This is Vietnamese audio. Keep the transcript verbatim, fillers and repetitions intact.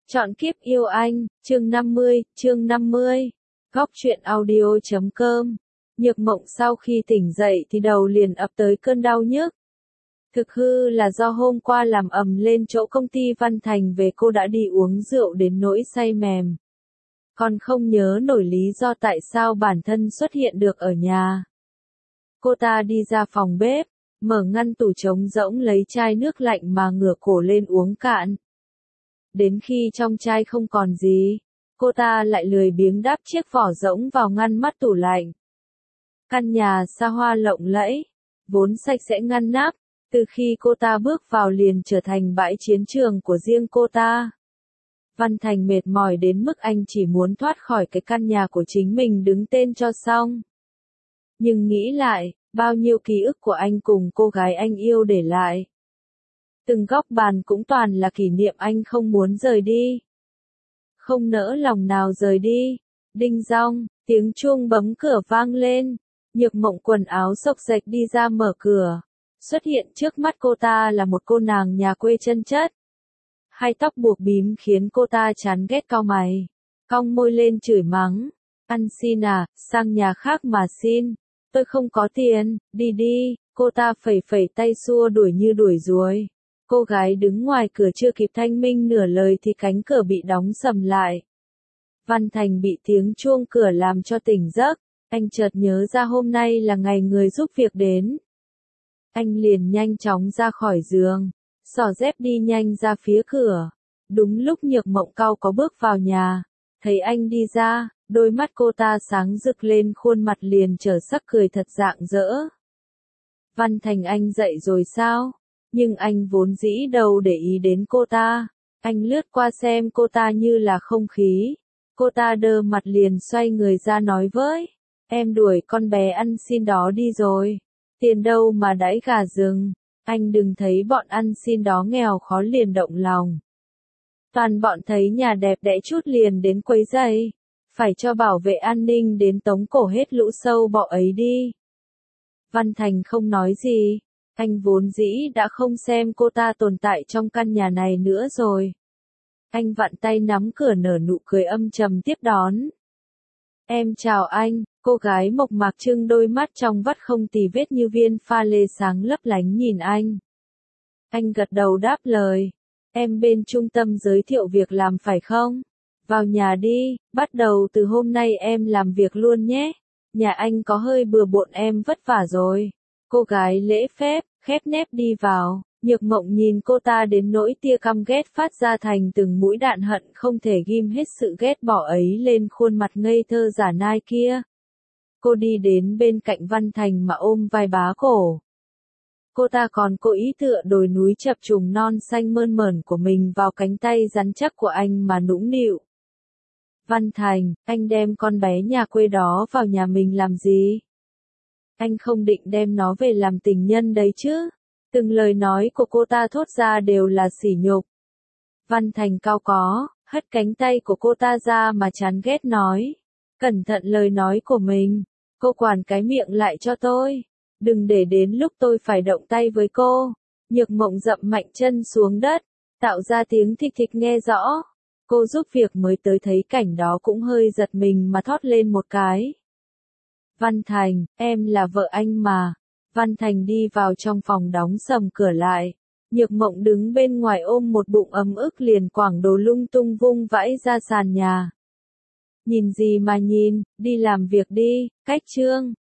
Chọn kiếp yêu anh, chương năm mươi, chương năm mươi. Góc truyện audio chấm com. Nhược Mộng sau khi tỉnh dậy thì đầu liền ập tới cơn đau nhức. Thực hư là do hôm qua làm ầm lên chỗ công ty Văn Thành về cô đã đi uống rượu đến nỗi say mềm. Còn không nhớ nổi lý do tại sao bản thân xuất hiện được ở nhà. Cô ta đi ra phòng bếp, mở ngăn tủ trống rỗng lấy chai nước lạnh mà ngửa cổ lên uống cạn. Đến khi trong chai không còn gì, cô ta lại lười biếng đáp chiếc vỏ rỗng vào ngăn mắt tủ lạnh. Căn nhà xa hoa lộng lẫy, vốn sạch sẽ ngăn nắp, từ khi cô ta bước vào liền trở thành bãi chiến trường của riêng cô ta. Văn Thành mệt mỏi đến mức anh chỉ muốn thoát khỏi cái căn nhà của chính mình đứng tên cho xong. Nhưng nghĩ lại, bao nhiêu ký ức của anh cùng cô gái anh yêu để lại. Từng góc bàn cũng toàn là kỷ niệm anh không muốn rời đi. Không nỡ lòng nào rời đi. Đinh dong, tiếng chuông bấm cửa vang lên. Nhược Mộng quần áo xộc xệch đi ra mở cửa. Xuất hiện trước mắt cô ta là một cô nàng nhà quê chân chất. Hai tóc buộc bím khiến cô ta chán ghét cau mày. Cong môi lên chửi mắng. Ăn xin à, sang nhà khác mà xin. Tôi không có tiền, đi đi. Cô ta phẩy phẩy tay xua đuổi như đuổi ruồi. Cô gái đứng ngoài cửa chưa kịp thanh minh nửa lời thì cánh cửa bị đóng sầm lại. Văn Thành bị tiếng chuông cửa làm cho tỉnh giấc. Anh chợt nhớ ra hôm nay là ngày người giúp việc đến. Anh liền nhanh chóng ra khỏi giường, xỏ dép đi nhanh ra phía cửa. Đúng lúc Nhược Mộng cau có bước vào nhà, thấy anh đi ra, đôi mắt cô ta sáng rực lên, khuôn mặt liền trở sắc cười thật rạng rỡ. Văn Thành, anh dậy rồi sao? Nhưng anh vốn dĩ đâu để ý đến cô ta. Anh lướt qua xem cô ta như là không khí. Cô ta đơ mặt liền xoay người ra nói với. Em đuổi con bé ăn xin đó đi rồi. Tiền đâu mà đãi gà rừng. Anh đừng thấy bọn ăn xin đó nghèo khó liền động lòng. Toàn bọn thấy nhà đẹp đẽ chút liền đến quấy rầy. Phải cho bảo vệ an ninh đến tống cổ hết lũ sâu bọ ấy đi. Văn Thành không nói gì. Anh vốn dĩ đã không xem cô ta tồn tại trong căn nhà này nữa rồi. Anh vặn tay nắm cửa nở nụ cười âm trầm tiếp đón. Em chào anh, cô gái mộc mạc trưng đôi mắt trong vắt không tì vết như viên pha lê sáng lấp lánh nhìn anh. Anh gật đầu đáp lời. Em bên trung tâm giới thiệu việc làm phải không? Vào nhà đi, bắt đầu từ hôm nay em làm việc luôn nhé. Nhà anh có hơi bừa bộn, em vất vả rồi. Cô gái lễ phép, khép nép đi vào. Nhược Mộng nhìn cô ta đến nỗi tia căm ghét phát ra thành từng mũi đạn hận không thể ghim hết sự ghét bỏ ấy lên khuôn mặt ngây thơ giả nai kia. Cô đi đến bên cạnh Văn Thành mà ôm vai bá cổ. Cô ta còn cố ý tựa đồi núi chập trùng non xanh mơn mởn của mình vào cánh tay rắn chắc của anh mà nũng nịu. Văn Thành, anh đem con bé nhà quê đó vào nhà mình làm gì? Anh không định đem nó về làm tình nhân đấy chứ? Từng lời nói của cô ta thốt ra đều là sỉ nhục. Văn Thành cau có, hất cánh tay của cô ta ra mà chán ghét nói. Cẩn thận lời nói của mình, cô quản cái miệng lại cho tôi. Đừng để đến lúc tôi phải động tay với cô. Nhược Mộng dậm mạnh chân xuống đất, tạo ra tiếng thịch thịch nghe rõ. Cô giúp việc mới tới thấy cảnh đó cũng hơi giật mình mà thót lên một cái. Văn Thành, em là vợ anh mà. Văn Thành đi vào trong phòng đóng sầm cửa lại. Nhược Mộng đứng bên ngoài ôm một bụng ấm ức liền quảng đồ lung tung vung vãi ra sàn nhà. Nhìn gì mà nhìn, đi làm việc đi, cách chương.